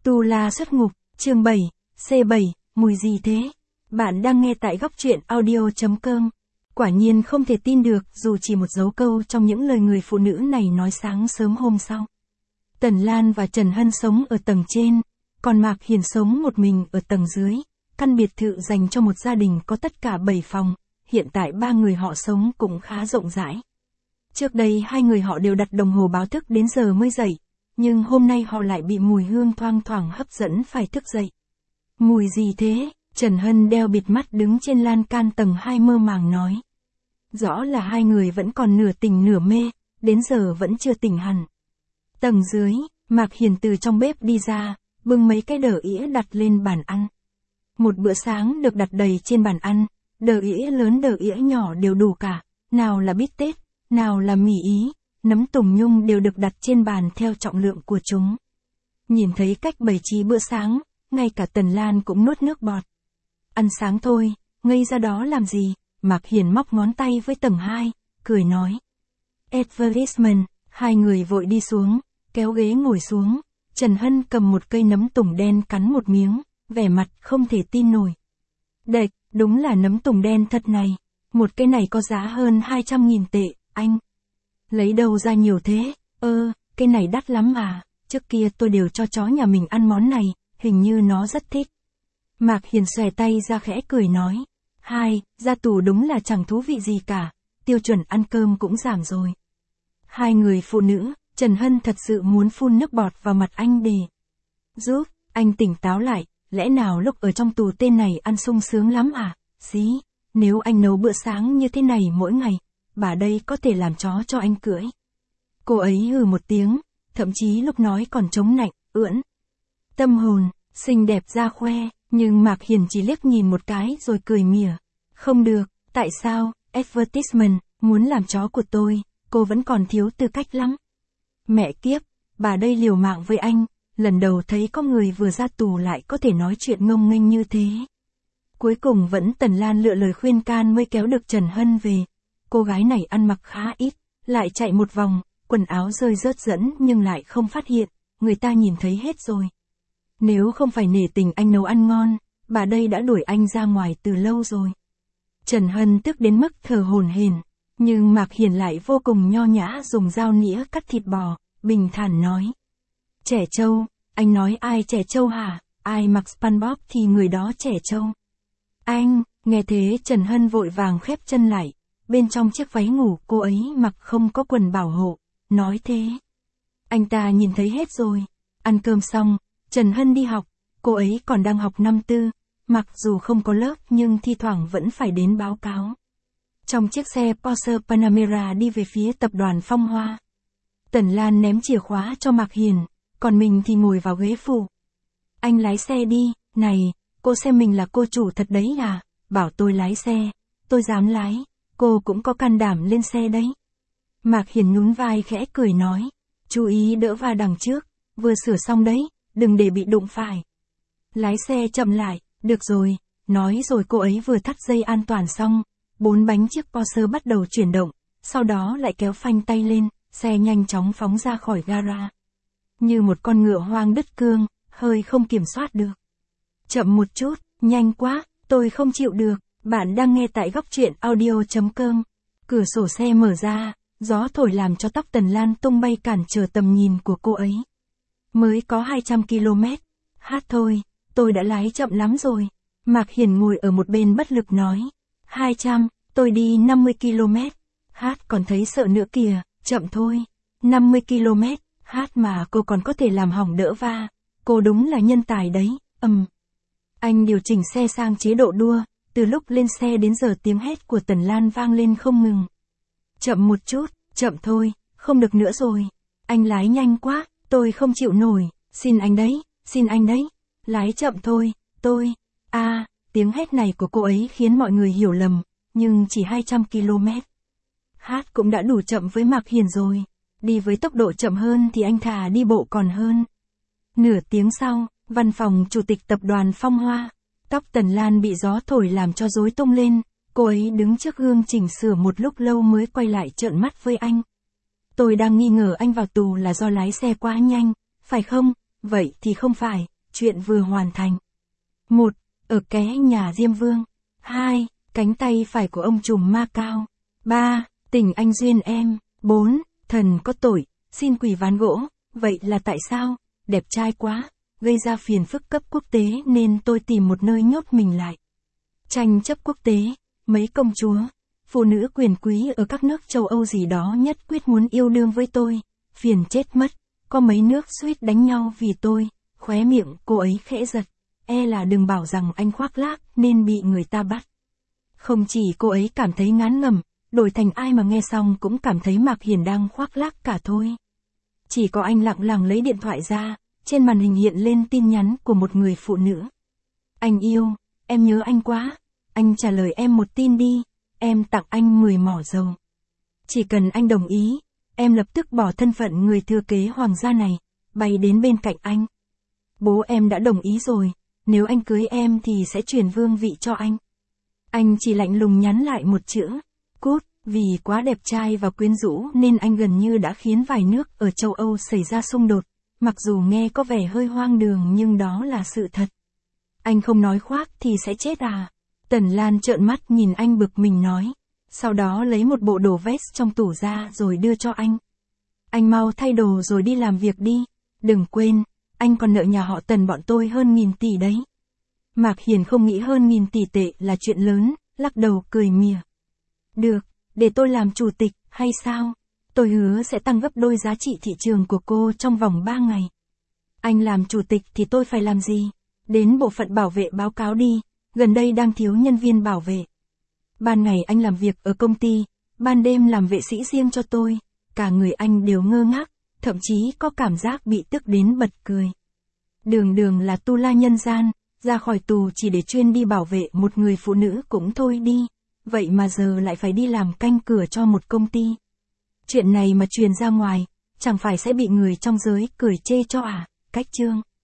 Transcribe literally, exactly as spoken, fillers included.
Tu La xuất ngục, chương bảy, C bảy, mùi gì thế? Bạn đang nghe tại góc truyện audio chấm com. Quả nhiên không thể tin được dù chỉ một dấu câu trong những lời người phụ nữ này nói sáng sớm hôm sau. Tần Lan và Trần Hân sống ở tầng trên, còn Mạc Hiền sống một mình ở tầng dưới. Căn biệt thự dành cho một gia đình có tất cả bảy phòng, hiện tại ba người họ sống cũng khá rộng rãi. Trước đây hai người họ đều đặt đồng hồ báo thức đến giờ mới dậy, nhưng hôm nay họ lại bị mùi hương thoang thoảng hấp dẫn phải thức dậy. Mùi gì thế? Trần Hân đeo bịt mắt đứng trên lan can tầng hai mơ màng nói. Rõ là hai người vẫn còn nửa tỉnh nửa mê, đến giờ vẫn chưa tỉnh hẳn. Tầng dưới, Mạc Hiền từ trong bếp đi ra, bưng mấy cái đờ ĩa đặt lên bàn ăn. Một bữa sáng được đặt đầy trên bàn ăn, đờ ĩa lớn đờ ĩa nhỏ đều đủ cả, nào là bít tết, nào là mì ý, nấm tùng nhung đều được đặt trên bàn theo trọng lượng của chúng. Nhìn thấy cách bày trí bữa sáng, ngay cả Tần Lan cũng nuốt nước bọt. Ăn sáng thôi, ngây ra đó làm gì? Mạc Hiền móc ngón tay với tầng hai, cười nói. Advertisement, hai người vội đi xuống, kéo ghế ngồi xuống. Trần Hân cầm một cây nấm tùng đen cắn một miếng, vẻ mặt không thể tin nổi. Đệch, đúng là nấm tùng đen thật này. Một cây này có giá hơn hai trăm nghìn tệ, anh. Lấy đâu ra nhiều thế? Ơ, cây này đắt lắm à, trước kia tôi đều cho chó nhà mình ăn món này, hình như nó rất thích. Mạc Hiền xòe tay ra khẽ cười nói. Hai, ra tù đúng là chẳng thú vị gì cả, tiêu chuẩn ăn cơm cũng giảm rồi. Hai người phụ nữ, Trần Hân thật sự muốn phun nước bọt vào mặt anh để giúp anh tỉnh táo lại, lẽ nào lúc ở trong tù tên này ăn sung sướng lắm à? Xí, nếu anh nấu bữa sáng như thế này mỗi ngày, bà đây có thể làm chó cho anh cưỡi. Cô ấy hừ một tiếng, thậm chí lúc nói còn chống nạnh, ưỡn. Tâm hồn, xinh đẹp ra khoe, nhưng Mạc Hiền chỉ liếc nhìn một cái rồi cười mỉa. Không được, tại sao, advertisement, muốn làm chó của tôi, cô vẫn còn thiếu tư cách lắm. Mẹ kiếp, bà đây liều mạng với anh, lần đầu thấy có người vừa ra tù lại có thể nói chuyện ngông nghênh như thế. Cuối cùng vẫn Tần Lan lựa lời khuyên can mới kéo được Trần Hân về. Cô gái này ăn mặc khá ít, lại chạy một vòng, quần áo rơi rớt dẫn nhưng lại không phát hiện, người ta nhìn thấy hết rồi. Nếu không phải nể tình anh nấu ăn ngon, bà đây đã đuổi anh ra ngoài từ lâu rồi. Trần Hân tức đến mức thở hổn hển, nhưng Mạc Hiền lại vô cùng nho nhã dùng dao nĩa cắt thịt bò, bình thản nói. Trẻ trâu, anh nói ai trẻ trâu hả? Ai mặc SpongeBob thì người đó trẻ trâu. Anh, nghe thế Trần Hân vội vàng khép chân lại, bên trong chiếc váy ngủ cô ấy mặc không có quần bảo hộ, nói thế. Anh ta nhìn thấy hết rồi. Ăn cơm xong, Trần Hân đi học, cô ấy còn đang học năm tư, mặc dù không có lớp nhưng thi thoảng vẫn phải đến báo cáo. Trong chiếc xe Porsche Panamera đi về phía tập đoàn Phong Hoa. Tần Lan ném chìa khóa cho Mạc Hiền, còn mình thì ngồi vào ghế phụ. Anh lái xe đi, này, cô xem mình là cô chủ thật đấy à, bảo tôi lái xe, tôi dám lái, cô cũng có can đảm lên xe đấy. Mạc Hiền nhún vai khẽ cười nói, chú ý đỡ va đằng trước, vừa sửa xong đấy, đừng để bị đụng phải. Lái xe chậm lại, được rồi, nói rồi cô ấy vừa thắt dây an toàn xong, bốn bánh chiếc Porsche bắt đầu chuyển động, sau đó lại kéo phanh tay lên, xe nhanh chóng phóng ra khỏi gara. Như một con ngựa hoang đứt cương, hơi không kiểm soát được. Chậm một chút, nhanh quá, tôi không chịu được, bạn đang nghe tại góc truyện audio chấm com. Cửa sổ xe mở ra, gió thổi làm cho tóc Tần Lan tung bay cản trở tầm nhìn của cô ấy. Mới có hai trăm ki lô mét, hát thôi, tôi đã lái chậm lắm rồi. Mạc Hiền ngồi ở một bên bất lực nói, hai trăm, tôi đi năm mươi ki lô mét, hát còn thấy sợ nữa kìa, chậm thôi, năm mươi ki lô mét, hát mà cô còn có thể làm hỏng đỡ va, cô đúng là nhân tài đấy, ầm. Um. Anh điều chỉnh xe sang chế độ đua, từ lúc lên xe đến giờ tiếng hét của Tần Lan vang lên không ngừng. Chậm một chút, chậm thôi, không được nữa rồi, anh lái nhanh quá, tôi không chịu nổi, xin anh đấy, xin anh đấy, lái chậm thôi, tôi, a à, tiếng hét này của cô ấy khiến mọi người hiểu lầm, nhưng chỉ hai trăm ki lô mét. Hát cũng đã đủ chậm với Mạc Hiền rồi, đi với tốc độ chậm hơn thì anh thà đi bộ còn hơn. Nửa tiếng sau, văn phòng chủ tịch tập đoàn Phong Hoa, tóc Tần Lan bị gió thổi làm cho rối tung lên, cô ấy đứng trước gương chỉnh sửa một lúc lâu mới quay lại trợn mắt với anh. Tôi đang nghi ngờ anh vào tù là do lái xe quá nhanh, phải không? Vậy thì không phải, chuyện vừa hoàn thành. một. Ở ké nhà Diêm Vương. hai. Cánh tay phải của ông trùm ma cao. ba. Tình anh duyên em. bốn. Thần có tội, xin quỳ ván gỗ. Vậy là tại sao? Đẹp trai quá, gây ra phiền phức cấp quốc tế nên tôi tìm một nơi nhốt mình lại. Tranh chấp quốc tế, mấy công chúa, phụ nữ quyền quý ở các nước châu Âu gì đó nhất quyết muốn yêu đương với tôi, phiền chết mất, có mấy nước suýt đánh nhau vì tôi, khóe miệng cô ấy khẽ giật, e là đừng bảo rằng anh khoác lác nên bị người ta bắt. Không chỉ cô ấy cảm thấy ngán ngẩm, đổi thành ai mà nghe xong cũng cảm thấy Mạc Hiền đang khoác lác cả thôi. Chỉ có anh lặng lặng lấy điện thoại ra, trên màn hình hiện lên tin nhắn của một người phụ nữ. Anh yêu, em nhớ anh quá, anh trả lời em một tin đi, em tặng anh mười mỏ dầu. Chỉ cần anh đồng ý, em lập tức bỏ thân phận người thừa kế hoàng gia này, bay đến bên cạnh anh. Bố em đã đồng ý rồi, nếu anh cưới em thì sẽ truyền vương vị cho anh. Anh chỉ lạnh lùng nhắn lại một chữ, cút, vì quá đẹp trai và quyến rũ nên anh gần như đã khiến vài nước ở châu Âu xảy ra xung đột, mặc dù nghe có vẻ hơi hoang đường nhưng đó là sự thật. Anh không nói khoác thì sẽ chết à? Tần Lan trợn mắt nhìn anh bực mình nói, sau đó lấy một bộ đồ vest trong tủ ra rồi đưa cho anh. Anh mau thay đồ rồi đi làm việc đi, đừng quên, anh còn nợ nhà họ Tần bọn tôi hơn nghìn tỷ đấy. Mạc Hiền không nghĩ hơn nghìn tỷ tệ là chuyện lớn, lắc đầu cười mỉa. Được, để tôi làm chủ tịch, hay sao? Tôi hứa sẽ tăng gấp đôi giá trị thị trường của cô trong vòng ba ngày. Anh làm chủ tịch thì tôi phải làm gì? Đến bộ phận bảo vệ báo cáo đi, gần đây đang thiếu nhân viên bảo vệ. Ban ngày anh làm việc ở công ty, ban đêm làm vệ sĩ riêng cho tôi, cả người anh đều ngơ ngác, thậm chí có cảm giác bị tức đến bật cười. Đường đường là tu la nhân gian, ra khỏi tù chỉ để chuyên đi bảo vệ một người phụ nữ cũng thôi đi, vậy mà giờ lại phải đi làm canh cửa cho một công ty. Chuyện này mà truyền ra ngoài, chẳng phải sẽ bị người trong giới cười chê cho à, cách chương.